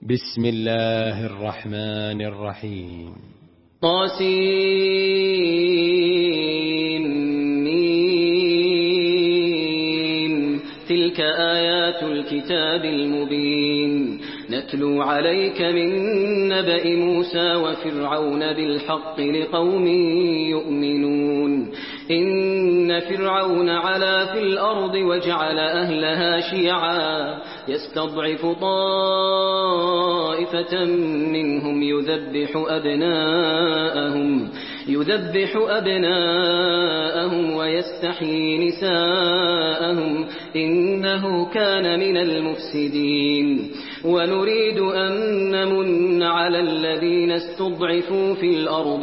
بسم الله الرحمن الرحيم. طاسمين. تلك آيات الكتاب المبين. نتلو عليك من نبأ موسى وفرعون بالحق لقوم يؤمنون. إن فرعون علا في الأرض وجعل أهلها شيعا يستضعف طائفة منهم يذبح أبناءهم ويستحيي نساءهم إنه كان من المفسدين. ونريد أن نمن على الذين استضعفوا في الأرض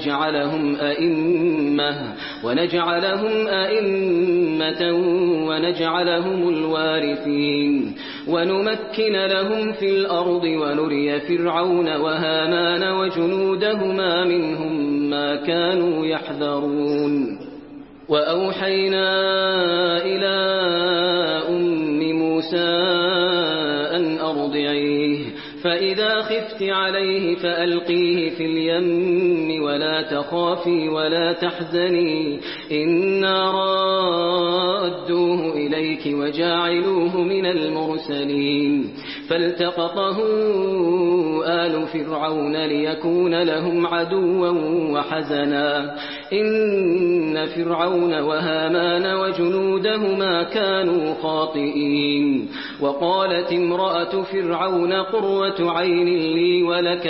ونجعلهم أئمة ونجعلهم الوارثين ونمكن لهم في الأرض ونري فرعون وهامان وجنودهما منهم ما كانوا يحذرون. وأوحينا إلى أم موسى أن أرضعيه فإذا خفت عليه فألقيه في اليم ولا تخافي ولا تحزني إنا رادوه إليك وجاعلوه من المرسلين. فالتقطه آل فرعون ليكون لهم عدوا وحزنا إن فرعون وهامان وجنودهما كانوا خاطئين. وقالت امرأة فرعون قرة عين لي ولك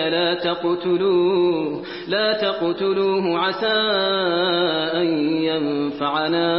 لا تقتلوه عسى أن ينفعنا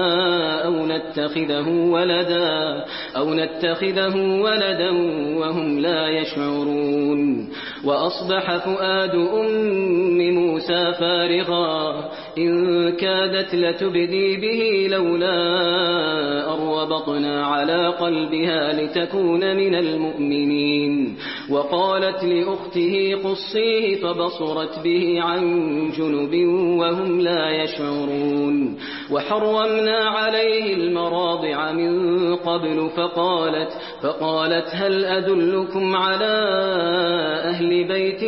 أو نتخذه ولدا وهم لا يشعرون. وأصبح فؤاد أم موسى فارغا إن كادت لتبدي به لولا أربطنا على قلبها لتكون من المؤمنين. وقالت لأخته قصيه فبصرت به عن جنب وهم لا يشعرون. وحرمنا عليه المراضع من قبل فقالت هل أدلكم على أهل بيت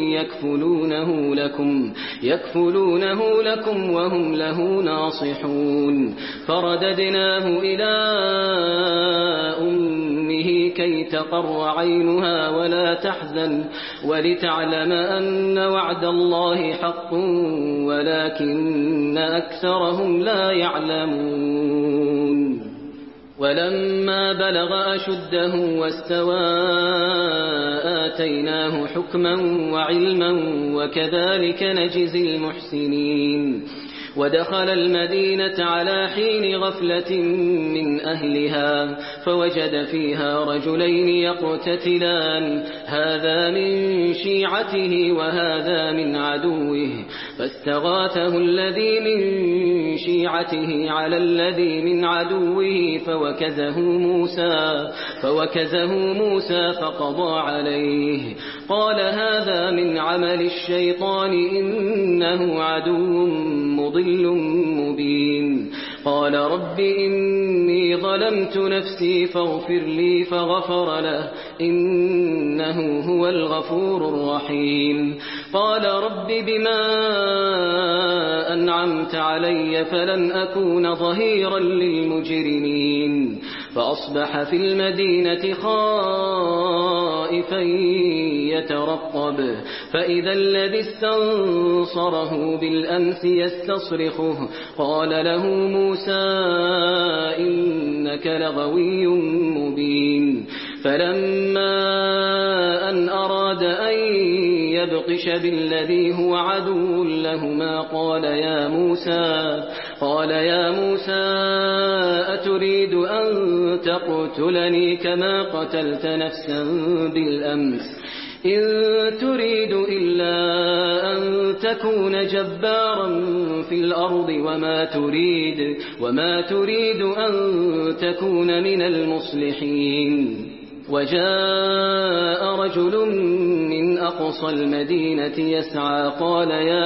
يكفلونه لكم وهم له ناصحون. فرددناه إلى أمه كي تقر عينها ولا تحزن ولتعلم أن وعد الله حق ولكن أكثرهم لا يعلمون. ولما بلغ أشده واستوى آتيناه حكما وعلما وكذلك نجزي المحسنين. ودخل المدينة على حين غفلة من أهلها فوجد فيها رجلين يقتتلان هذا من شيعته وهذا من عدوه فاستغاثه الذي من شيعته على الذي من عدوه فوكزه موسى فقضى عليه. قال هذا من عمل الشيطان إنه عدو مضل مبين. قال رب إني ظلمت نفسي فاغفر لي فغفر له إنه هو الغفور الرحيم. قال رب بما أنعمت علي فلن أكون ظهيرا للمجرمين. فأصبح في المدينة خائفا يترقب فإذا الذي استنصره بالأمس يستصرخه قال له موسى إنك لغوي مبين. فلما أن أراد أن يبطش بالذي هو عدو لهما قال يا موسى أتريد أن تقتلني كما قتلت نفسا بالأمس إن تريد إلا أن تكون جبارا في الأرض وما تريد أن تكون من المصلحين. وجاء رجل من أقصى المدينة يسعى قال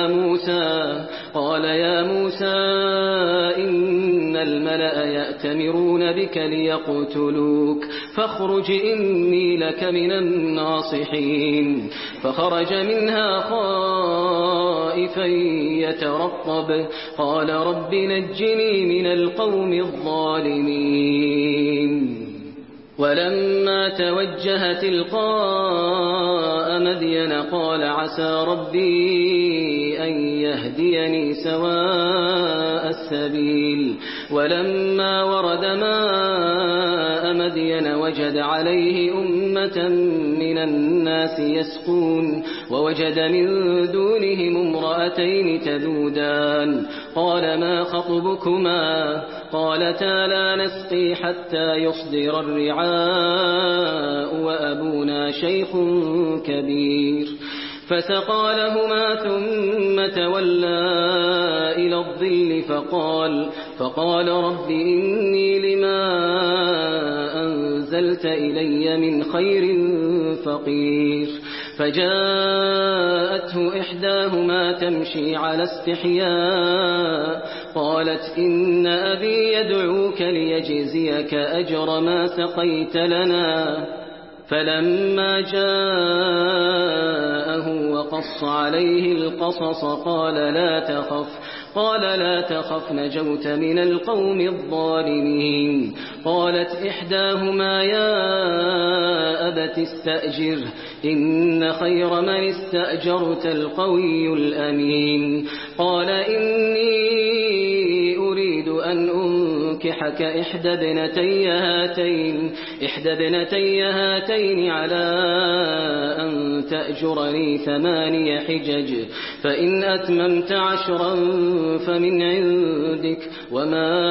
يا موسى إن الملأ يأتمرون بك ليقتلوك فاخرج إني لك من الناصحين فخرج منها خائفا يترقب قال رب نجني من القوم الظالمين ولما توجه تلقاء مدين قال عسى ربي أن يهديني سواء السبيل ولما ورد ماء مدين وجد عليه أمة من الناس يسقون ووجد من دونهم امرأتين تذودان قال ما خطبكما قالتا لا نسقي حتى يصدر الرعاء وأبونا شيخ كبير فسقى لهما ثم تولى إلى الظل فقال رب إني لما أنزلت إلي من خير فقير فجاءته إحداهما تمشي على استحياء قالت إن أبي يدعوك ليجزيك أجر ما سقيت لنا فلما جاءه وقص عليه القصص قال لا تخف نجوت من القوم الظالمين قالت إحداهما يا أبت استأجره إن خير من استأجرت القوي الأمين قال إني أريد أن أنكحك إحدى ابنتي هاتين على أن تأجرني 8 حجج فإن أتممت 10 فمن عندك وما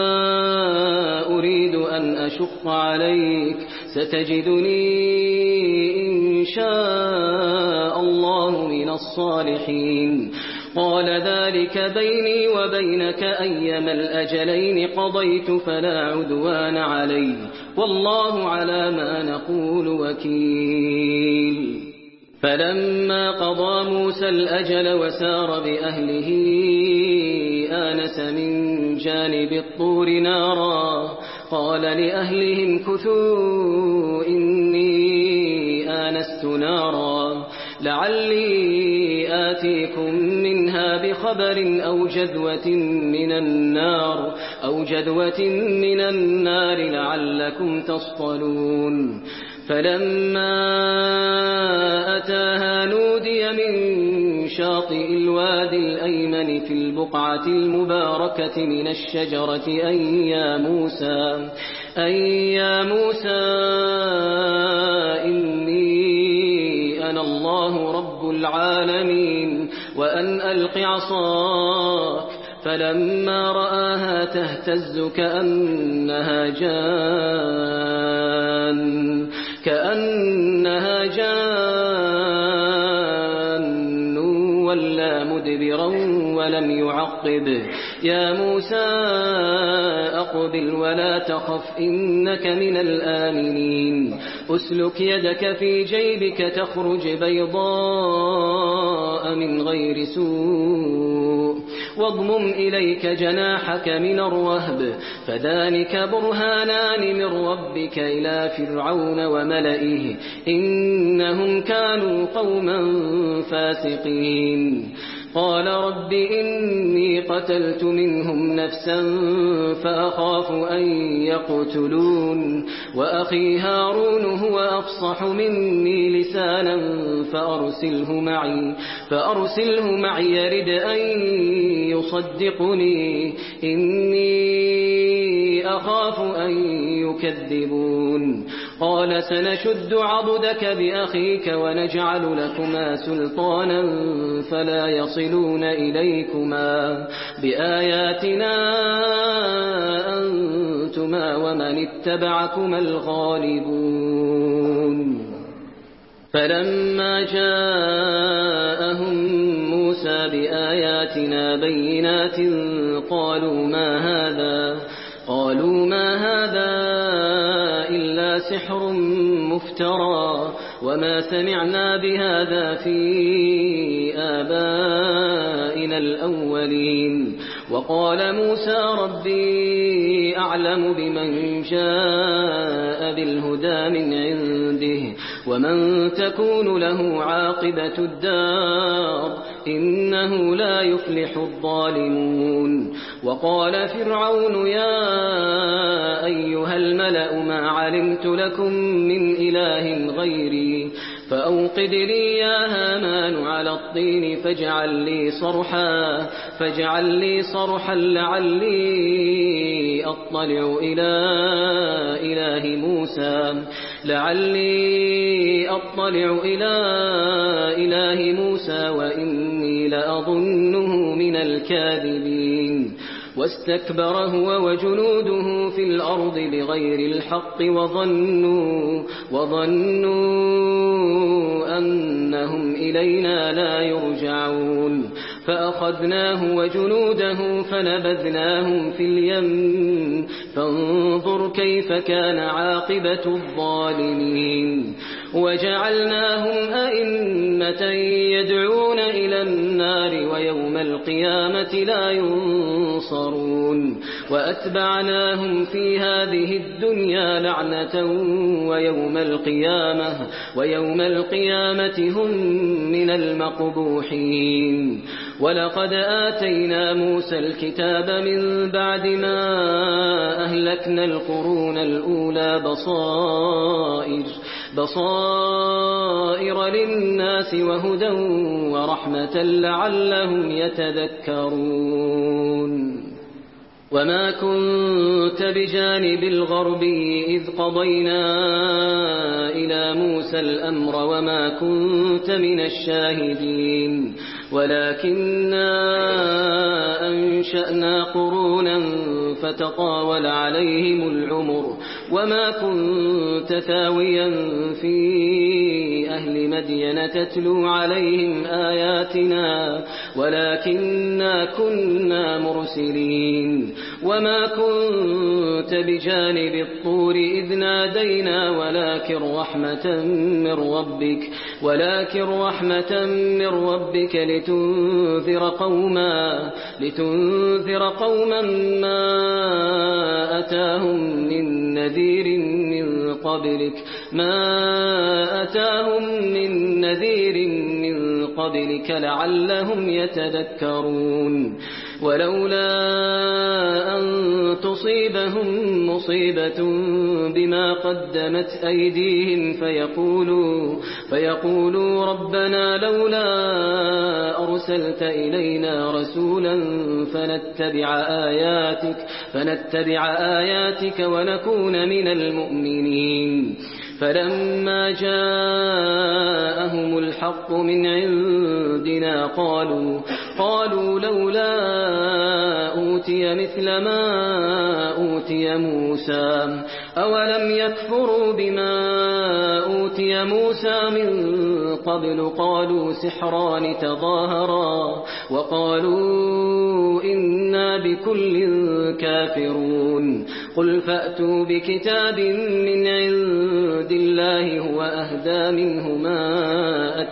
أريد أن أشق عليك ستجدني إن شاء الله من الصالحين قال ذلك بيني وبينك أيما الأجلين قضيت فلا عدوان علي والله على ما نقول وكيل فلما قضى موسى الأجل وسار بأهله آنس من جانب الطور نارا قال لأهلهم كثوا إني آنست نارا لعلي آتيكم منها بخبر أو جذوة من النار لعلكم تصطلون فلما أتاها نودي من شاطئ الوادي الأيمن في البقعة المباركة من الشجرة أي يا موسى إني أنا الله رب العالمين وأن ألق عصاك فلما رآها تهتز كأنها جان ولا مدبرا ولم يعقب يا موسى أقبل ولا تخف إنك من الآمنين أسلك يدك في جيبك تخرج بيضاء من غير سوء واضمم إليك جناحك من الرهب فذلك برهانان من ربك إلى فرعون وملئه إنهم كانوا قوما فاسقين قال رب إني قتلت منهم نفسا فأخاف أن يقتلون وأخي هارون هو أفصح مني لسانا فأرسله معي يرد أن يصدقني إني أخاف أن يكذبون قال سنشد عضدك بأخيك ونجعل لكما سلطانا فلا يصلون إليكما بآياتنا أنتما ومن اتبعكما الغالبون فلما جاءهم موسى بآياتنا بينات قالوا ما هذا إلا سحر مفترى وما سمعنا بهذا في آبائنا الأولين. وقال موسى ربي أعلم بمن جاء بالهدى من عنده ومن تكون له عاقبة الدار إنه لا يفلح الظالمون. وقال فرعون يا أيها الملأ ما علمت لكم من إله غيري فأوقد لي يا هامان على الطين فاجعل لي صرحا لعلي أطلع إلى إله موسى وإني لأظنه من الكاذبين. واستكبر هو وجنوده في الأرض بغير الحق وظنوا أنهم إلينا لا يرجعون. فأخذناه وجنوده فنبذناهم في اليم فانظر كيف كان عاقبة الظالمين. وجعلناهم أئمة يدعون إلى النار ويوم القيامة لا ينصرون. وأتبعناهم في هذه الدنيا لعنة ويوم القيامة هم من المقبوحين. ولقد آتينا موسى الكتاب من بعد ما أهلكنا القرون الأولى بصائر للناس وهدى ورحمة لعلهم يتذكرون. وما كنت بجانب الغربي إذ قضينا إلى موسى الأمر وما كنت من الشاهدين ولكننا أنشأنا قرونا فتطاول عليهم العمر وما كنت ثاويا في أهل مدين تتلو عليهم آياتنا ولكننا كنا مرسلين. وما كنت بجانب الطور إذ نادينا ولكن رحمة من ربك لتنذر قوما ما أتاهم من نذير من قبلك لعلهم يتذكرون. ولولا أن تصيبهم مصيبة بما قدمت أيديهم فيقولوا ربنا لولا أرسلت إلينا رسولا فنتبع آياتك ونكون من المؤمنين. فلما جاءهم الحق من عندنا قالوا لولا أوتي مثل ما أوتي موسى أولم يكفروا بما أوتي موسى من قبل قالوا سحران تظاهرا وقالوا إنا بكل كافرون. قل فأتوا بكتاب من عند الله هو أهدى منه ما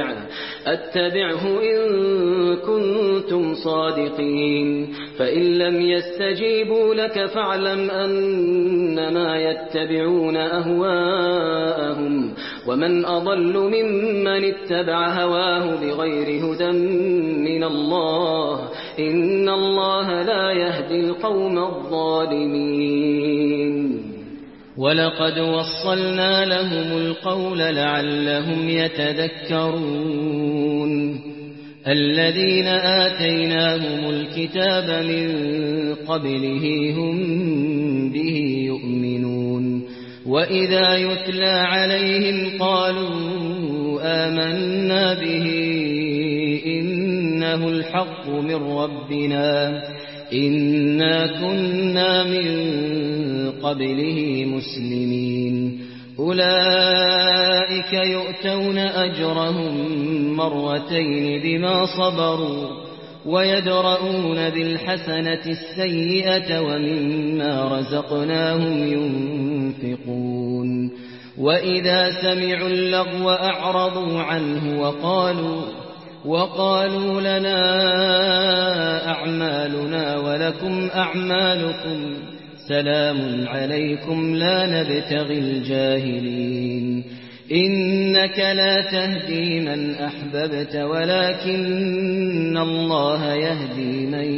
أتبعه إن كنتم صادقين. فإن لم يستجيبوا لك فاعلم أنما يتبعون أهواءهم ومن أضل ممن اتبع هواه بغير هدى من الله إن الله لا يهدي القوم الظالمين. ولقد وصلنا لهم القول لعلهم يتذكرون. الذين آتيناهم الكتاب من قبله هم به يؤمنون. وإذا يتلى عليهم قالوا آمنا به إنه الحق من ربنا إنا كنا من قبله مسلمين. أولئك يؤتون أجرهم مرتين بما صبروا ويدرؤون بالحسنة السيئة ومما رزقناهم ينفقون. وإذا سمعوا اللغو أعرضوا عنه وقالوا لنا أعمالنا ولكم أعمالكم سلام عليكم لا نبتغي الجاهلين إنك لا تهدي من أحببت ولكن الله يهدي من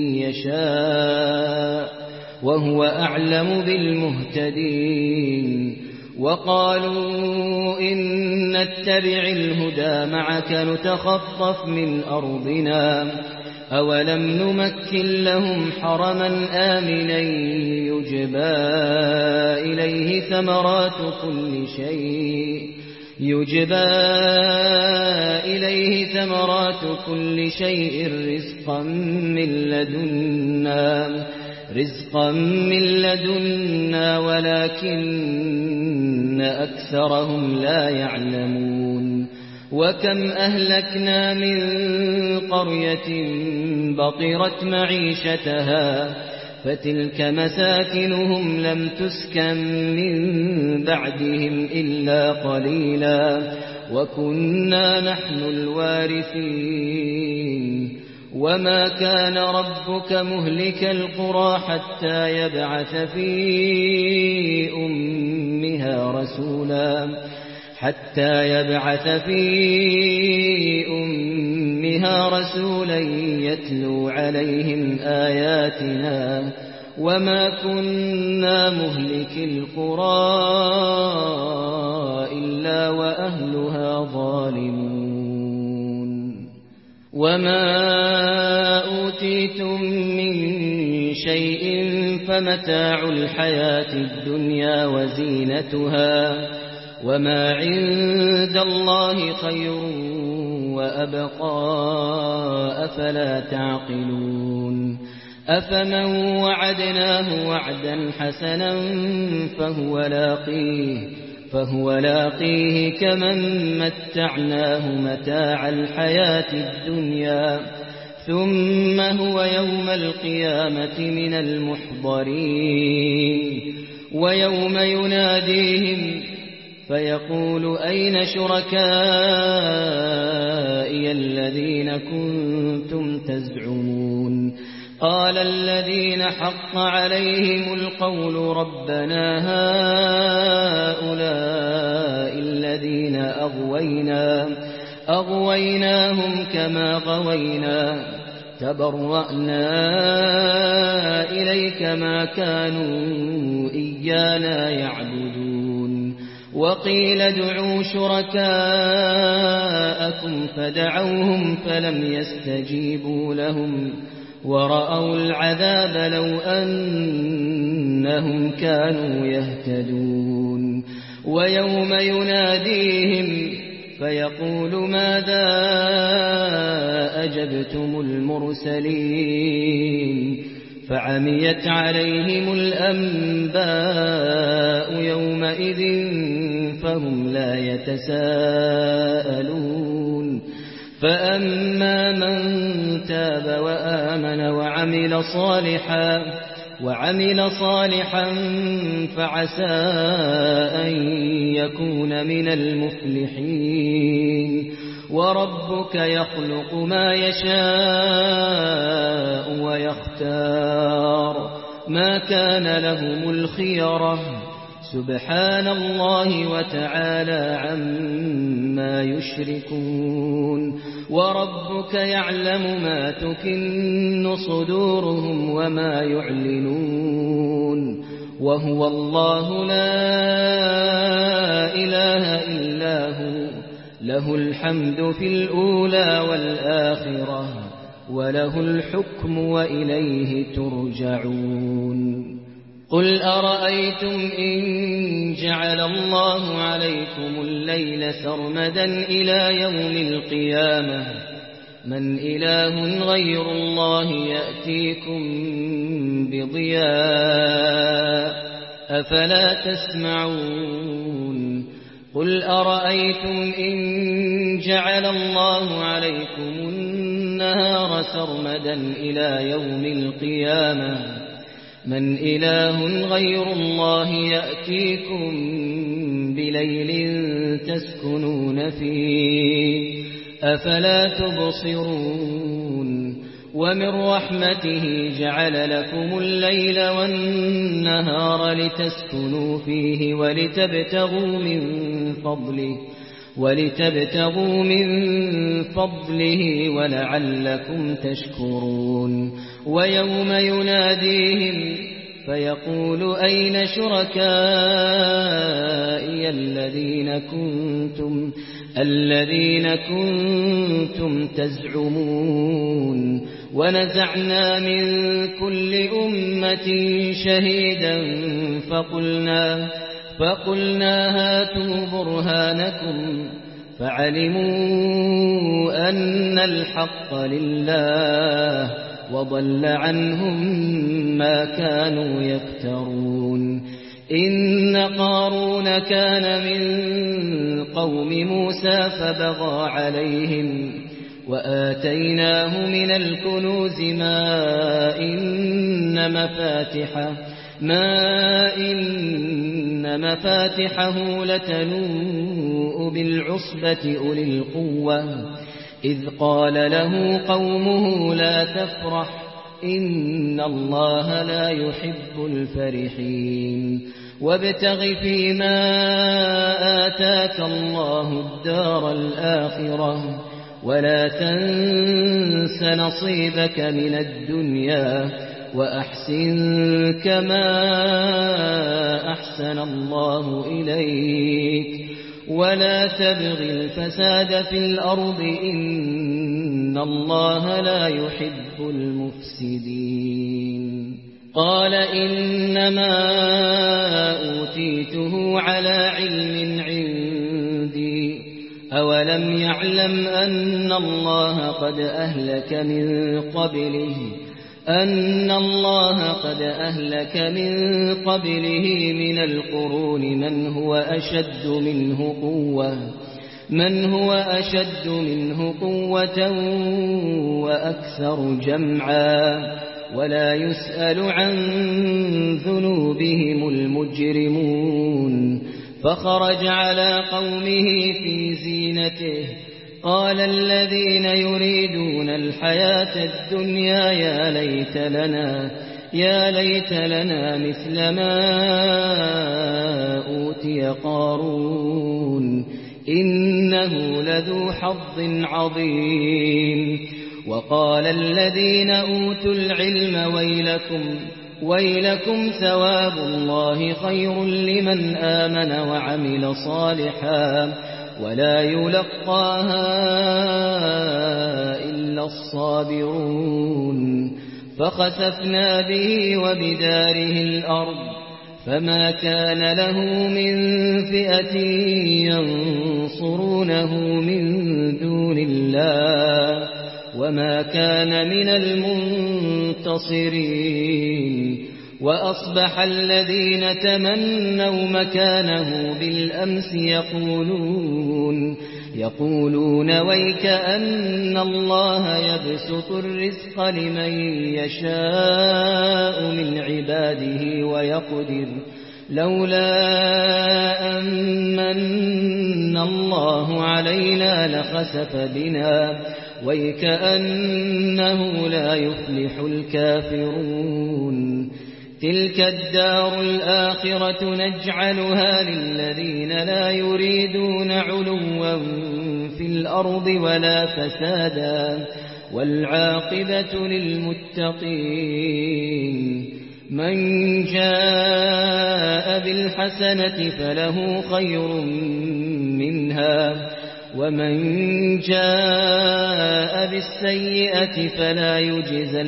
يشاء وهو أعلم بالمهتدين وقالوا إن نتبع الهدى معك نتخطف من أرضنا أولم نمكن لهم حرما آمنا يجبى إليه ثمرات كل شيء رزقا من لدنا ولكن أكثرهم لا يعلمون وكم أهلكنا من قرية بطرت معيشتها فتلك مساكنهم لم تسكن من بعدهم إلا قليلا وكنا نحن الوارثين وما كان ربك مهلك القرى حتى يبعث في أمها رسولا يتلو عليهم آياتنا وما كنا مهلك القرى إلا وأهلها ظالمون وما أوتيتم من شيء فمتاع الحياة الدنيا وزينتها وما عند الله خير وأبقى أفلا تعقلون أفمن وعدناه وعدا حسنا فهو لاقيه كمن متعناه متاع الحياة الدنيا ثم هو يوم القيامة من المحضرين ويوم يناديهم فيقول أين شركائي الذين كنتم تزعمون قال الذين حق عليهم القول ربنا هؤلاء الذين أغويناهم كما غوينا تبرأنا إليك ما كانوا إيانا يعبدون وقيل ادعوا شركاءكم فدعوهم فلم يستجيبوا لهم ورأوا العذاب لو أنهم كانوا يهتدون ويوم يناديهم فيقول ماذا أجبتم المرسلين فعميت عليهم الأنباء يومئذ فهم لا يتساءلون فأما من تاب وآمن وعمل صالحا فعسى أن يكون من المفلحين وربك يخلق ما يشاء ويختار ما كان لهم الخيرة سبحان الله وتعالى عما يشركون وربك يعلم ما تكن صدورهم وما يعلنون وهو الله لا إله إلا هو له الحمد في الأولى والآخرة وله الحكم وإليه ترجعون قل أرأيتم إن جعل الله عليكم الليل سرمدا إلى يوم القيامة من إله غير الله يأتيكم بضياء أفلا تسمعون قل أرأيتم إن جعل الله عليكم النهار سرمدا إلى يوم القيامة من إله غير الله يأتيكم بليل تسكنون فيه أفلا تبصرون ومن رحمته جعل لكم الليل والنهار لتسكنوا فيه ولتبتغوا من فضله ولعلكم تشكرون ويوم يناديهم فيقول أين شركائي الذين كنتم تزعمون ونزعنا من كل أمة شهيدا فقلنا هاتوا برهانكم فعلموا أن الحق لله وضل عنهم ما كانوا يفترون إن قارون كان من قوم موسى فبغى عليهم وآتيناه من الكنوز ما إن مفاتحه لتنوء بالعصبة أولي القوة إذ قال له قومه لا تفرح إن الله لا يحب الفرحين وابتغ فيما آتاك الله الدار الآخرة ولا تنس نصيبك من الدنيا وأحسن كما أحسن الله إليك ولا تبغ الفساد في الأرض إن الله لا يحب المفسدين قال إنما أوتيته على علم عندي أولم يعلم أن الله قد أهلك من قبله من القرون من هو أشد منه قوة وأكثر جمعا ولا يسأل عن ذنوبهم المجرمون فخرج على قومه في زينته قال الذين يريدون الحياة الدنيا يا ليت لنا مثل ما أوتي قارون إنه لذو حظ عظيم وقال الذين أوتوا العلم ويلكم ثواب الله خير لمن آمن وعمل صالحا ولا يلقاها إلا الصابرون فخسفنا به وبداره الأرض فما كان له من فئة ينصرونه من دون الله وما كان من المنتصرين وأصبح الذين تمنوا مكانه بالأمس يقولون ويك أن الله يبسط الرزق لمن يشاء من عباده ويقدر لولا أمن الله علينا لخسف بنا ويكأنه لا يفلح الكافرون تلك الدار الآخرة نجعلها للذين لا يريدون علوا في الأرض ولا فسادا والعاقبة للمتقين من جاء بالحسنة فله خير منها ومن جاء بالسيئة فلا يجزى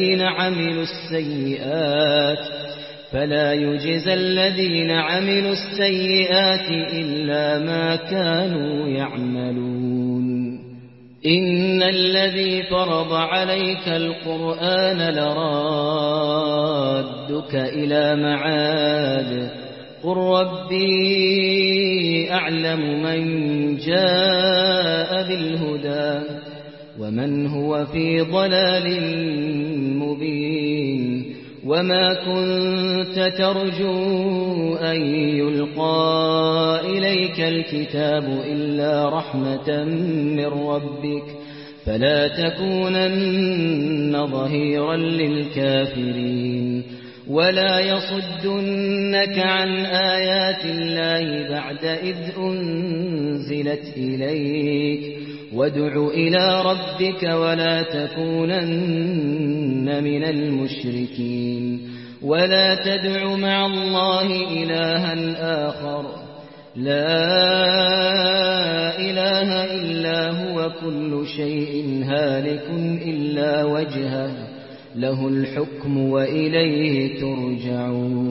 الذين عملوا السيئات إلا ما كانوا يعملون إن الذي فرض عليك القرآن لرادك إلى معاد قل ربي أعلم من جاء بالهدى ومن هو في ضلال مبين وما كنت ترجو أن يلقى إليك الكتاب إلا رحمة من ربك فلا تكونن ظهيرا للكافرين ولا يصدنك عن آيات الله بعد إذ أنزلت إليك وادع إلى ربك ولا تكونن من المشركين ولا تدع مع الله إلها آخر لا إله إلا هو كل شيء هالك إلا وجهه له الحكم وإليه ترجعون